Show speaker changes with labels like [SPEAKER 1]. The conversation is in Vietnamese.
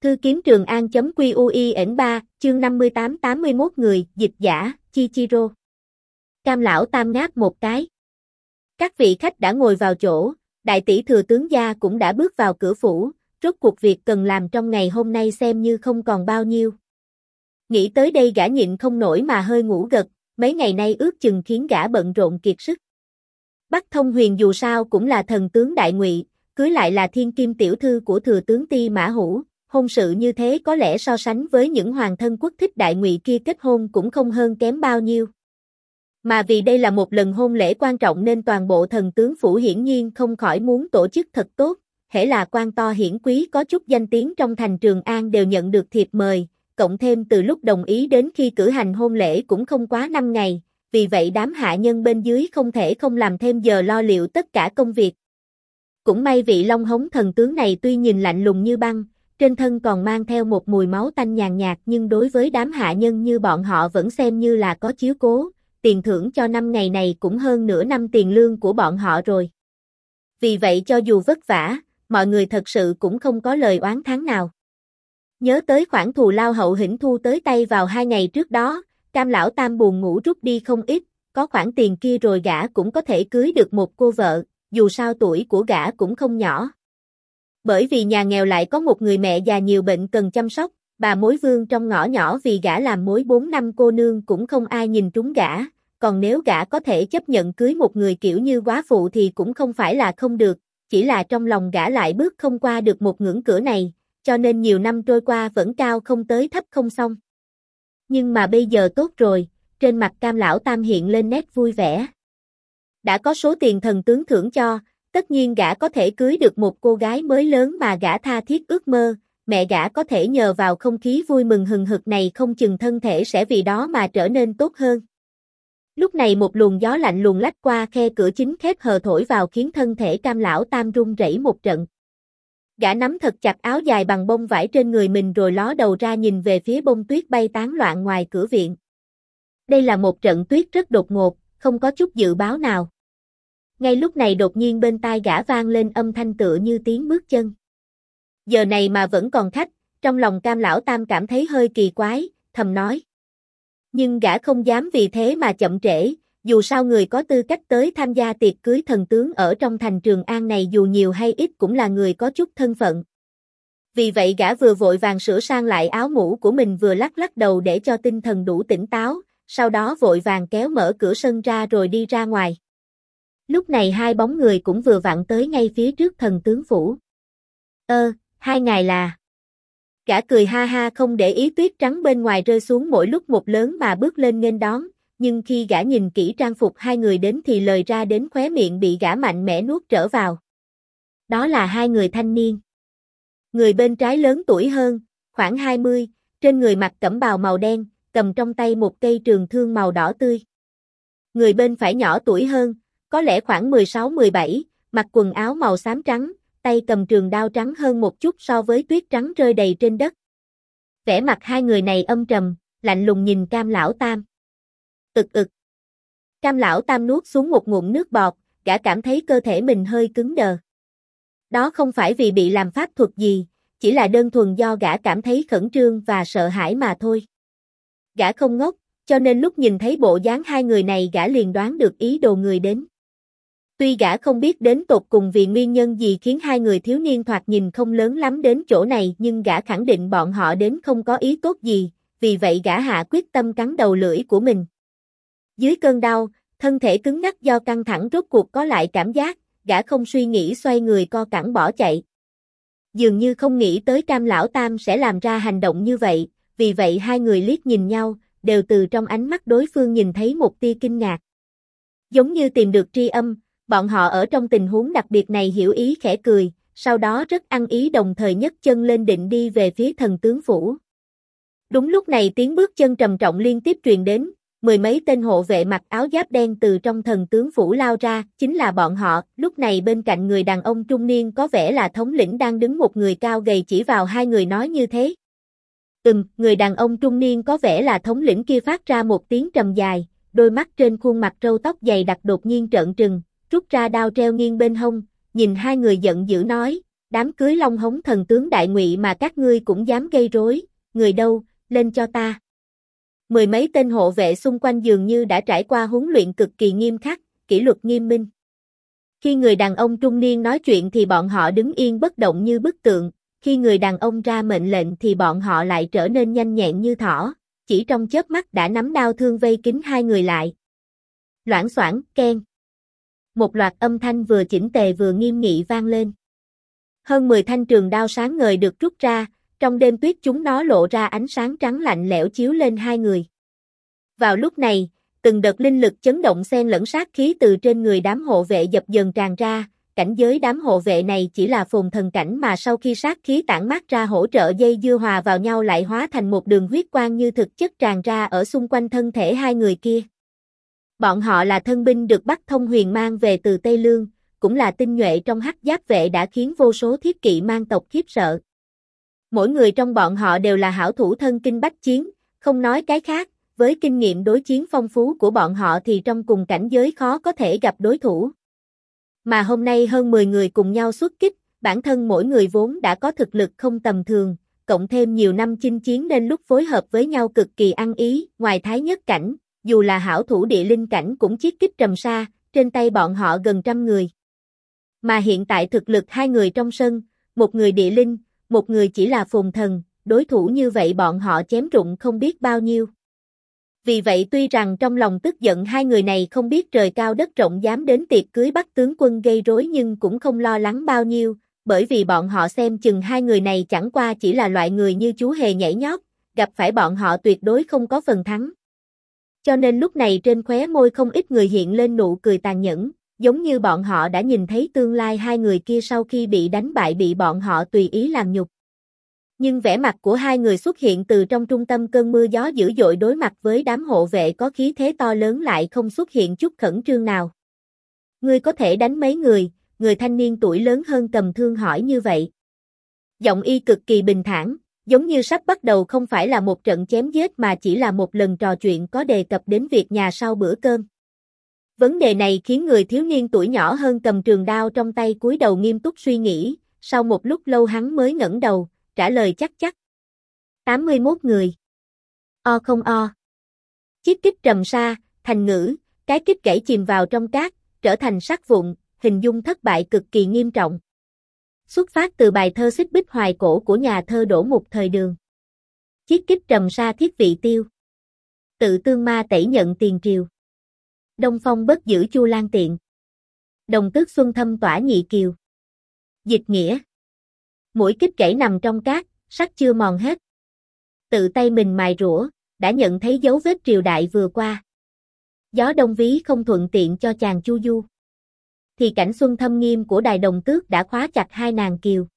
[SPEAKER 1] Thư kiếm Trường An.quy.ui.3, chương 58-81 người, dịch giả, Chichiro. Cam lão tam ngáp một cái. Các vị khách đã ngồi vào chỗ, đại tỷ thừa tướng gia cũng đã bước vào cửa phủ, rốt cuộc việc cần làm trong ngày hôm nay xem như không còn bao nhiêu. Nghĩ tới đây gã nhịn không nổi mà hơi ngủ gật, mấy ngày nay ước chừng khiến gã bận rộn kiệt sức. Bắc Thông Huyền dù sao cũng là thần tướng đại ngụy, cưới lại là thiên kim tiểu thư của thừa tướng Ti Mã Hữu. Hôn sự như thế có lẽ so sánh với những hoàng thân quốc thích đại ngụy kia kết hôn cũng không hơn kém bao nhiêu. Mà vì đây là một lần hôn lễ quan trọng nên toàn bộ thần tướng phủ hiển nhiên không khỏi muốn tổ chức thật tốt, hễ là quan to hiển quý có chút danh tiếng trong thành Trường An đều nhận được thiệp mời, cộng thêm từ lúc đồng ý đến khi cử hành hôn lễ cũng không quá 5 ngày, vì vậy đám hạ nhân bên dưới không thể không làm thêm giờ lo liệu tất cả công việc. Cũng may vị Long Hống thần tướng này tuy nhìn lạnh lùng như băng, trên thân còn mang theo một mùi máu tanh nhàn nhạt nhưng đối với đám hạ nhân như bọn họ vẫn xem như là có chiếu cố, tiền thưởng cho 5 ngày này cũng hơn nửa năm tiền lương của bọn họ rồi. Vì vậy cho dù vất vả, mọi người thật sự cũng không có lời oán thán nào. Nhớ tới khoản thù lao hậu hĩnh thu tới tay vào 2 ngày trước đó, Cam lão tam buồn ngủ rút đi không ít, có khoản tiền kia rồi gã cũng có thể cưới được một cô vợ, dù sao tuổi của gã cũng không nhỏ. Bởi vì nhà nghèo lại có một người mẹ già nhiều bệnh cần chăm sóc, bà mối vương trong ngõ nhỏ vì gã làm mối 4 năm cô nương cũng không ai nhìn trúng gã, còn nếu gã có thể chấp nhận cưới một người kiểu như góa phụ thì cũng không phải là không được, chỉ là trong lòng gã lại bước không qua được một ngưỡng cửa này, cho nên nhiều năm trôi qua vẫn cao không tới thấp không xong. Nhưng mà bây giờ tốt rồi, trên mặt Cam lão tam hiện lên nét vui vẻ. Đã có số tiền thần tướng thưởng cho, tất nhiên gã có thể cưới được một cô gái mới lớn mà gã tha thiết ước mơ, mẹ gã có thể nhờ vào không khí vui mừng hừng hực này không chừng thân thể sẽ vì đó mà trở nên tốt hơn. Lúc này một luồng gió lạnh luồn lách qua khe cửa chính khép hờ thổi vào khiến thân thể Cam lão tam run rẩy một trận. Gã nắm thật chặt áo dài bằng bông vải trên người mình rồi ló đầu ra nhìn về phía bông tuyết bay tán loạn ngoài cửa viện. Đây là một trận tuyết rất đột ngột, không có chút dự báo nào. Ngay lúc này đột nhiên bên tai gã vang lên âm thanh tựa như tiếng bước chân. Giờ này mà vẫn còn khách, trong lòng Cam lão tam cảm thấy hơi kỳ quái, thầm nói. Nhưng gã không dám vì thế mà chậm trễ, dù sao người có tư cách tới tham gia tiệc cưới thần tướng ở trong thành Trường An này dù nhiều hay ít cũng là người có chút thân phận. Vì vậy gã vừa vội vàng sửa sang lại áo mũ của mình vừa lắc lắc đầu để cho tinh thần đủ tỉnh táo, sau đó vội vàng kéo mở cửa sân ra rồi đi ra ngoài. Lúc này hai bóng người cũng vừa vặn tới ngay phía trước thần tướng phủ. Hai ngài là... Gã cười ha ha không để ý tuyết trắng bên ngoài rơi xuống mỗi lúc một lớn mà bước lên nghênh đón, nhưng khi gã nhìn kỹ trang phục hai người đến thì lời ra đến khóe miệng bị gã mạnh mẽ nuốt trở vào. Đó là hai người thanh niên. Người bên trái lớn tuổi hơn, khoảng 20, trên người mặc cẩm bào màu đen, cầm trong tay một cây trường thương màu đỏ tươi. Người bên phải nhỏ tuổi hơn, có lẽ khoảng 16-17, mặc quần áo màu xám trắng, tay cầm trường đao trắng hơn một chút so với tuyết trắng rơi đầy trên đất. Vẻ mặt hai người này âm trầm, lạnh lùng nhìn Cam lão tam. Cam lão tam nuốt xuống một ngụm nước bọt, gã cảm thấy cơ thể mình hơi cứng đờ. Đó không phải vì bị làm pháp thuật gì, chỉ là đơn thuần do gã cảm thấy khẩn trương và sợ hãi mà thôi. Gã không ngốc, cho nên lúc nhìn thấy bộ dáng hai người này gã liền đoán được ý đồ người đến. Tuy gã không biết đến tột cùng vì nguyên nhân gì khiến hai người thiếu niên thoạt nhìn không lớn lắm đến chỗ này nhưng gã khẳng định bọn họ đến không có ý tốt gì, vì vậy gã hạ quyết tâm cắn đầu lưỡi của mình. Dưới cơn đau, thân thể cứng ngắc do căng thẳng rốt cuộc có lại cảm giác, gã không suy nghĩ xoay người co cẳng bỏ chạy. Dường như không nghĩ tới Cam lão tam sẽ làm ra hành động như vậy, vì vậy hai người liếc nhìn nhau, đều từ trong ánh mắt đối phương nhìn thấy một tia kinh ngạc. Giống như tìm được tri âm, bọn họ ở trong tình huống đặc biệt này hiểu ý khẽ cười, sau đó rất ăn ý đồng thời nhấc chân lên định đi về phía thần tướng phủ. Đúng lúc này tiếng bước chân trầm trọng liên tiếp truyền đến, mười mấy tên hộ vệ mặc áo giáp đen từ trong thần tướng phủ lao ra, chính là bọn họ. Lúc này bên cạnh người đàn ông trung niên có vẻ là thống lĩnh đang đứng một người cao gầy chỉ vào hai người nói như thế. Người đàn ông trung niên có vẻ là thống lĩnh kia phát ra một tiếng trầm dài, đôi mắt trên khuôn mặt râu tóc dày đặc đột nhiên trợn trừng, rút ra đao treo nghiêng bên hông, nhìn hai người giận dữ nói, đám cưới Long Hống thần tướng đại ngụy mà các ngươi cũng dám gây rối, người đâu, lên cho ta. Mười mấy tên hộ vệ xung quanh dường như đã trải qua huấn luyện cực kỳ nghiêm khắc, kỷ luật nghiêm minh. Khi người đàn ông trung niên nói chuyện thì bọn họ đứng yên bất động như bức tượng, khi người đàn ông ra mệnh lệnh thì bọn họ lại trở nên nhanh nhẹn như thỏ, chỉ trong chớp mắt đã nắm đao thương vây kín hai người lại. Loảng xoảng, keng. Một loạt âm thanh vừa chỉnh tề vừa nghiêm nghị vang lên. Hơn 10 thanh trường đao sáng ngời được rút ra, trong đêm tuyết chúng nó lộ ra ánh sáng trắng lạnh lẽo chiếu lên hai người. Vào lúc này, từng đợt linh lực chấn động xen lẫn sát khí từ trên người đám hộ vệ dập dần tràn ra, cảnh giới đám hộ vệ này chỉ là phồn thần cảnh mà sau khi sát khí tản mát ra hỗ trợ dây dưa hòa vào nhau lại hóa thành một đường huyết quang như thực chất tràn ra ở xung quanh thân thể hai người kia. Bọn họ là thân binh được Bắc Thông Huyền mang về từ Tây Lương, cũng là tinh nhuệ trong hắc giáp vệ đã khiến vô số thiết kỵ mang tộc khiếp sợ. Mỗi người trong bọn họ đều là hảo thủ thân kinh bách chiến, không nói cái khác, với kinh nghiệm đối chiến phong phú của bọn họ thì trong cùng cảnh giới khó có thể gặp đối thủ. Mà hôm nay hơn 10 người cùng nhau xuất kích, bản thân mỗi người vốn đã có thực lực không tầm thường, cộng thêm nhiều năm chinh chiến nên lúc phối hợp với nhau cực kỳ ăn ý, ngoài Thái Nhất cảnh, dù là hảo thủ địa linh cảnh cũng chiết kích trầm sa, trên tay bọn họ gần 100 người. Mà hiện tại thực lực hai người trong sân, một người địa linh, một người chỉ là phồn thần, đối thủ như vậy bọn họ chém rụng không biết bao nhiêu. Vì vậy tuy rằng trong lòng tức giận hai người này không biết trời cao đất rộng dám đến tiệc cưới Bắc tướng quân gây rối nhưng cũng không lo lắng bao nhiêu, bởi vì bọn họ xem chừng hai người này chẳng qua chỉ là loại người như chú hề nhảy nhót, gặp phải bọn họ tuyệt đối không có phần thắng. Cho nên lúc này trên khóe môi không ít người hiện lên nụ cười tàn nhẫn, giống như bọn họ đã nhìn thấy tương lai hai người kia sau khi bị đánh bại bị bọn họ tùy ý làm nhục. Nhưng vẻ mặt của hai người xuất hiện từ trong trung tâm cơn mưa gió dữ dội đối mặt với đám hộ vệ có khí thế to lớn lại không xuất hiện chút khẩn trương nào. Ngươi có thể đánh mấy người thanh niên tuổi lớn hơn cầm thương hỏi như vậy. Giọng y cực kỳ bình thản, giống như sắp bắt đầu không phải là một trận chém giết mà chỉ là một lần trò chuyện có đề cập đến việc nhà sau bữa cơm. Vấn đề này khiến người thiếu niên tuổi nhỏ hơn cầm trường đao trong tay cúi đầu nghiêm túc suy nghĩ, sau một lúc lâu hắn mới ngẩng đầu, trả lời chắc chắc. 81 người. O không o. Chiếc kích trầm sa, thành ngữ, cái kích gãy chìm vào trong cát, trở thành sắt vụn, hình dung thất bại cực kỳ nghiêm trọng. Xuất phát từ bài thơ Xích Bích Hoài Cổ của nhà thơ Đỗ Mục thời Đường. Chiếc kích trầm sa thiết vị tiêu. Tự tương ma tẩy nhận tiền triều. Đông phong bất giữ Chu Lan tiện. Đồng tước xuân thâm tỏa nhị kiều. Dịch nghĩa. Mũi kích gãy nằm trong cát, sắt chưa mòn hết. Tự tay mình mài rũa, đã nhận thấy dấu vết triều đại vừa qua. Gió đông ví không thuận tiện cho chàng chu du. Thì cảnh xuân thâm nghiêm của đài Đồng Tước đã khóa chặt hai nàng kiều.